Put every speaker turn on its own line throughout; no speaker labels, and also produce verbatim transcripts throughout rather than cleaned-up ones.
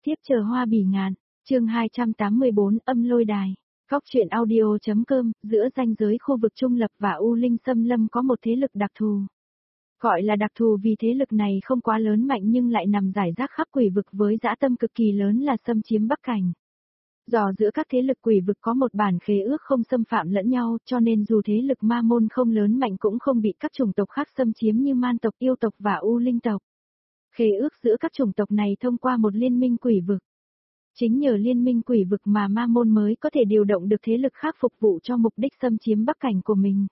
tiếp chờ hoa bỉ ngạn, chương hai trăm tám mươi bốn âm lôi đài. Góc truyện audio.com, giữa ranh giới khu vực trung lập và U Linh Xâm Lâm có một thế lực đặc thù. Gọi là đặc thù vì thế lực này không quá lớn mạnh nhưng lại nằm rải rác khắp quỷ vực với dã tâm cực kỳ lớn là xâm chiếm Bắc Cảnh. Do giữa các thế lực quỷ vực có một bản khế ước không xâm phạm lẫn nhau cho nên dù thế lực ma môn không lớn mạnh cũng không bị các chủng tộc khác xâm chiếm như man tộc, yêu tộc và U Linh tộc. Khế ước giữa các chủng tộc này thông qua một liên minh quỷ vực. Chính nhờ liên minh quỷ vực mà ma môn mới có thể điều động được thế lực khác phục vụ cho mục đích xâm chiếm Bắc Cảnh của mình.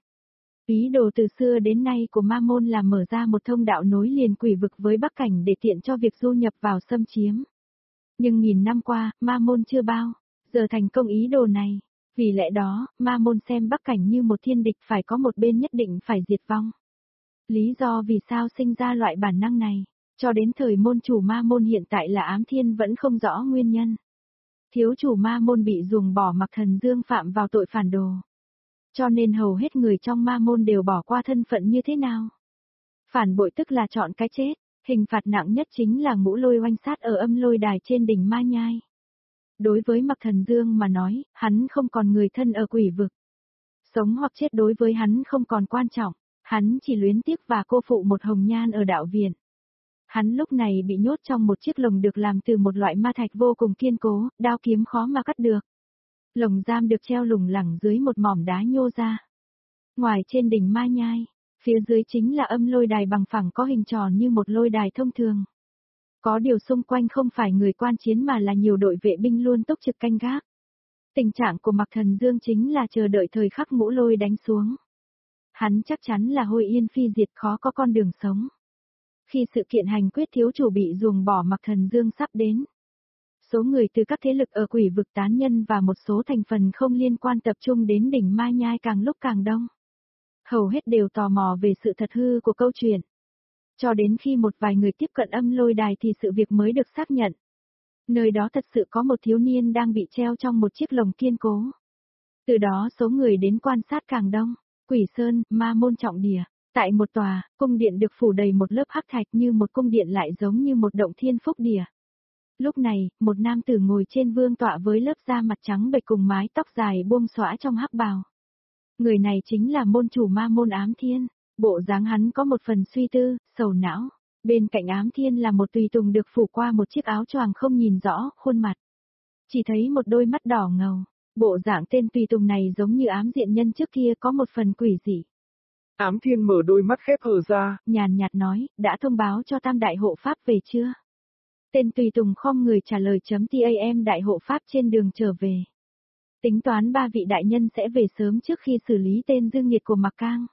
Ý đồ từ xưa đến nay của ma môn là mở ra một thông đạo nối liền quỷ vực với Bắc Cảnh để tiện cho việc du nhập vào xâm chiếm. Nhưng nghìn năm qua, ma môn chưa bao giờ thành công ý đồ này. Vì lẽ đó, ma môn xem Bắc Cảnh như một thiên địch, phải có một bên nhất định phải diệt vong. Lý do vì sao sinh ra loại bản năng này, cho đến thời môn chủ ma môn hiện tại là Ám Thiên vẫn không rõ nguyên nhân. Thiếu chủ ma môn bị ruồng bỏ Mặc Thần Dương phạm vào tội phản đồ. Cho nên hầu hết người trong ma môn đều bỏ qua thân phận như thế nào. Phản bội tức là chọn cái chết, hình phạt nặng nhất chính là ngũ lôi oanh sát ở âm lôi đài trên đỉnh Ma Nhai. Đối với Mặc Thần Dương mà nói, hắn không còn người thân ở quỷ vực. Sống hoặc chết đối với hắn không còn quan trọng, hắn chỉ luyến tiếc và cô phụ một hồng nhan ở đạo viện. Hắn lúc này bị nhốt trong một chiếc lồng được làm từ một loại ma thạch vô cùng kiên cố, đao kiếm khó mà cắt được. Lồng giam được treo lủng lẳng dưới một mỏm đá nhô ra. Ngoài trên đỉnh Ma Nhai, phía dưới chính là âm lôi đài bằng phẳng có hình tròn như một lôi đài thông thường. Có điều xung quanh không phải người quan chiến mà là nhiều đội vệ binh luôn túc trực canh gác. Tình trạng của Mặc Thần Dương chính là chờ đợi thời khắc ngũ lôi đánh xuống. Hắn chắc chắn là hôi yên phi diệt, khó có con đường sống. Khi sự kiện hành quyết thiếu chủ bị ruồng bỏ Mặc Thần Dương sắp đến, số người từ các thế lực ở quỷ vực, tán nhân và một số thành phần không liên quan tập trung đến đỉnh Ma Nhai càng lúc càng đông. Hầu hết đều tò mò về sự thật hư của câu chuyện. Cho đến khi một vài người tiếp cận âm lôi đài thì sự việc mới được xác nhận. Nơi đó thật sự có một thiếu niên đang bị treo trong một chiếc lồng kiên cố. Từ đó số người đến quan sát càng đông. Quỷ Sơn, ma môn trọng địa. Tại một tòa, cung điện được phủ đầy một lớp hắc thạch, như một cung điện lại giống như một động thiên phúc địa. Lúc này, một nam tử ngồi trên vương tọa với lớp da mặt trắng bệch cùng mái tóc dài buông xõa trong hắc bào. Người này chính là môn chủ ma môn Ám Thiên. Bộ dáng hắn có một phần suy tư, sầu não. Bên cạnh Ám Thiên là một tùy tùng được phủ qua một chiếc áo choàng không nhìn rõ khuôn mặt. Chỉ thấy một đôi mắt đỏ ngầu. Bộ dạng tên tùy tùng này giống như Ám Diện Nhân trước kia, có một phần quỷ dị.
Ám Thiên mở đôi mắt khép hờ ra,
nhàn nhạt nói, đã thông báo cho Tam Đại Hộ Pháp về chưa? Tên tùy tùng khom người trả lời chấm tam Đại Hộ Pháp trên đường trở về. Tính toán ba vị đại nhân sẽ về sớm trước khi xử lý tên dương nghiệt của Mặc Cang.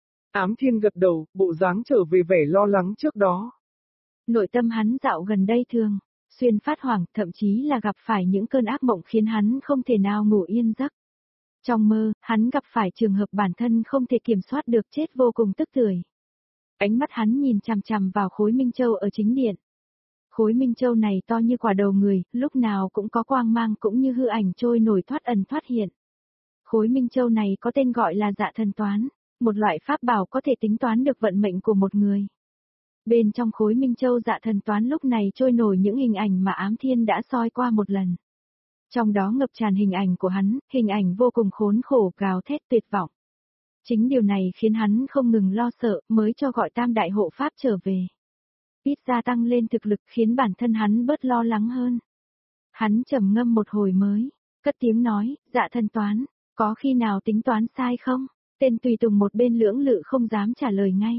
Ám Thiên gật đầu, bộ dáng trở về vẻ lo lắng trước đó.
Nội tâm hắn dạo gần đây thường xuyên phát hoảng, thậm chí là gặp phải những cơn ác mộng khiến hắn không thể nào ngủ yên giấc. Trong mơ, hắn gặp phải trường hợp bản thân không thể kiểm soát được chết vô cùng tức tưởi. Ánh mắt hắn nhìn chằm chằm vào khối minh châu ở chính điện. Khối minh châu này to như quả đầu người, lúc nào cũng có quang mang cũng như hư ảnh trôi nổi thoát ẩn thoát hiện. Khối minh châu này có tên gọi là Dạ Thần Toán, một loại pháp bảo có thể tính toán được vận mệnh của một người. Bên trong khối minh châu Dạ Thần Toán lúc này trôi nổi những hình ảnh mà Ám Thiên đã soi qua một lần. Trong đó ngập tràn hình ảnh của hắn, hình ảnh vô cùng khốn khổ, gào thét tuyệt vọng. Chính điều này khiến hắn không ngừng lo sợ, mới cho gọi Tam Đại Hộ Pháp trở về. Ít gia tăng lên thực lực khiến bản thân hắn bớt lo lắng hơn. Hắn trầm ngâm một hồi mới cất tiếng nói, Dạ Thần Toán, có khi nào tính toán sai không? Tên tùy tùng một bên lưỡng lự không dám trả lời ngay.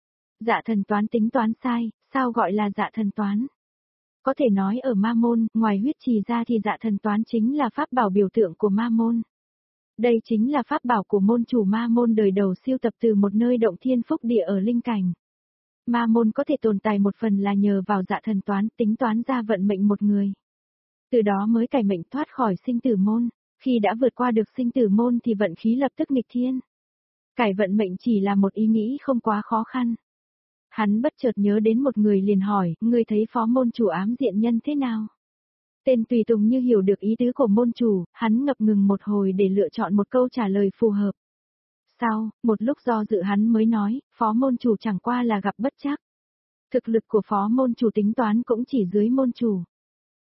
Dạ Thần Toán tính toán sai, sao gọi là Dạ Thần Toán? Có thể nói ở ma môn, ngoài huyết trì ra thì Dạ Thần Toán chính là pháp bảo biểu tượng của ma môn. Đây chính là pháp bảo của môn chủ ma môn đời đầu siêu tập từ một nơi động thiên phúc địa ở linh cảnh. Ma môn có thể tồn tại một phần là nhờ vào Dạ Thần Toán tính toán ra vận mệnh một người. Từ đó mới cải mệnh thoát khỏi sinh tử môn, khi đã vượt qua được sinh tử môn thì vận khí lập tức nghịch thiên. Cải vận mệnh chỉ là một ý nghĩ không quá khó khăn. Hắn bất chợt nhớ đến một người liền hỏi, ngươi thấy phó môn chủ Ám Diện Nhân thế nào? Tên tùy tùng như hiểu được ý tứ của môn chủ, hắn ngập ngừng một hồi để lựa chọn một câu trả lời phù hợp. Sau, một lúc do dự hắn mới nói, phó môn chủ chẳng qua là gặp bất trắc. Thực lực của phó môn chủ tính toán cũng chỉ dưới môn chủ.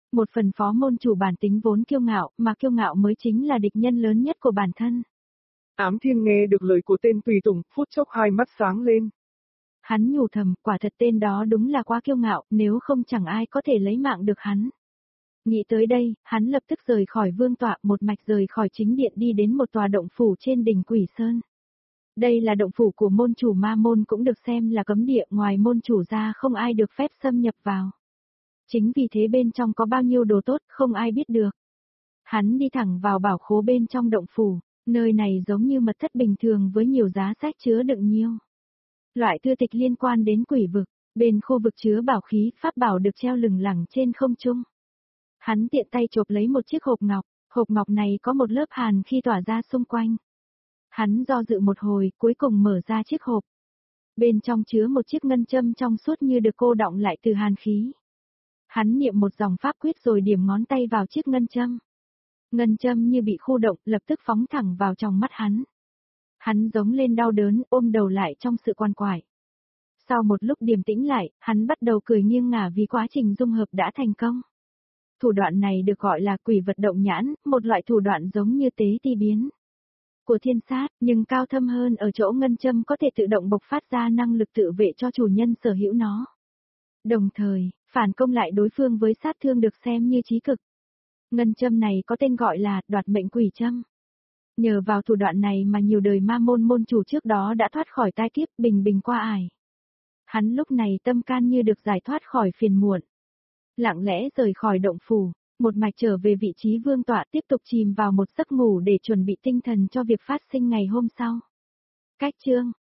Một phần phó môn chủ bản tính vốn kiêu ngạo, mà kiêu ngạo mới chính là địch nhân lớn nhất của bản thân.
Ám Thiên nghe được lời của tên tùy tùng, phút chốc hai mắt sáng lên.
Hắn nhủ thầm, quả thật tên đó đúng là quá kiêu ngạo, nếu không chẳng ai có thể lấy mạng được hắn. Nghĩ tới đây, hắn lập tức rời khỏi vương tọa, một mạch rời khỏi chính điện đi đến một tòa động phủ trên đỉnh Quỷ Sơn. Đây là động phủ của môn chủ ma môn, cũng được xem là cấm địa, ngoài môn chủ ra không ai được phép xâm nhập vào. Chính vì thế bên trong có bao nhiêu đồ tốt không ai biết được. Hắn đi thẳng vào bảo khố bên trong động phủ, nơi này giống như mật thất bình thường với nhiều giá sách chứa đựng nhiều loại thư tịch liên quan đến quỷ vực, bên khu vực chứa bảo khí, pháp bảo được treo lửng lẳng trên không trung. Hắn tiện tay chộp lấy một chiếc hộp ngọc, hộp ngọc này có một lớp hàn khi tỏa ra xung quanh. Hắn do dự một hồi, cuối cùng mở ra chiếc hộp. Bên trong chứa một chiếc ngân châm trong suốt như được cô đọng lại từ hàn khí. Hắn niệm một dòng pháp quyết rồi điểm ngón tay vào chiếc ngân châm. Ngân châm như bị khu động, lập tức phóng thẳng vào trong mắt hắn. Hắn giống lên đau đớn, ôm đầu lại trong sự quan quải. Sau một lúc điềm tĩnh lại, hắn bắt đầu cười nghiêng ngả vì quá trình dung hợp đã thành công. Thủ đoạn này được gọi là quỷ vật động nhãn, một loại thủ đoạn giống như tế ti biến của thiên sát, nhưng cao thâm hơn ở chỗ ngân châm có thể tự động bộc phát ra năng lực tự vệ cho chủ nhân sở hữu nó. Đồng thời, phản công lại đối phương với sát thương được xem như chí cực. Ngân châm này có tên gọi là đoạt mệnh quỷ châm. Nhờ vào thủ đoạn này mà nhiều đời ma môn môn chủ trước đó đã thoát khỏi tai kiếp, bình bình qua ải. Hắn lúc này tâm can như được giải thoát khỏi phiền muộn. Lặng lẽ rời khỏi động phủ, một mạch trở về vị trí vương tọa, tiếp tục chìm vào một giấc ngủ để chuẩn bị tinh thần cho việc phát sinh ngày hôm sau. Cách chương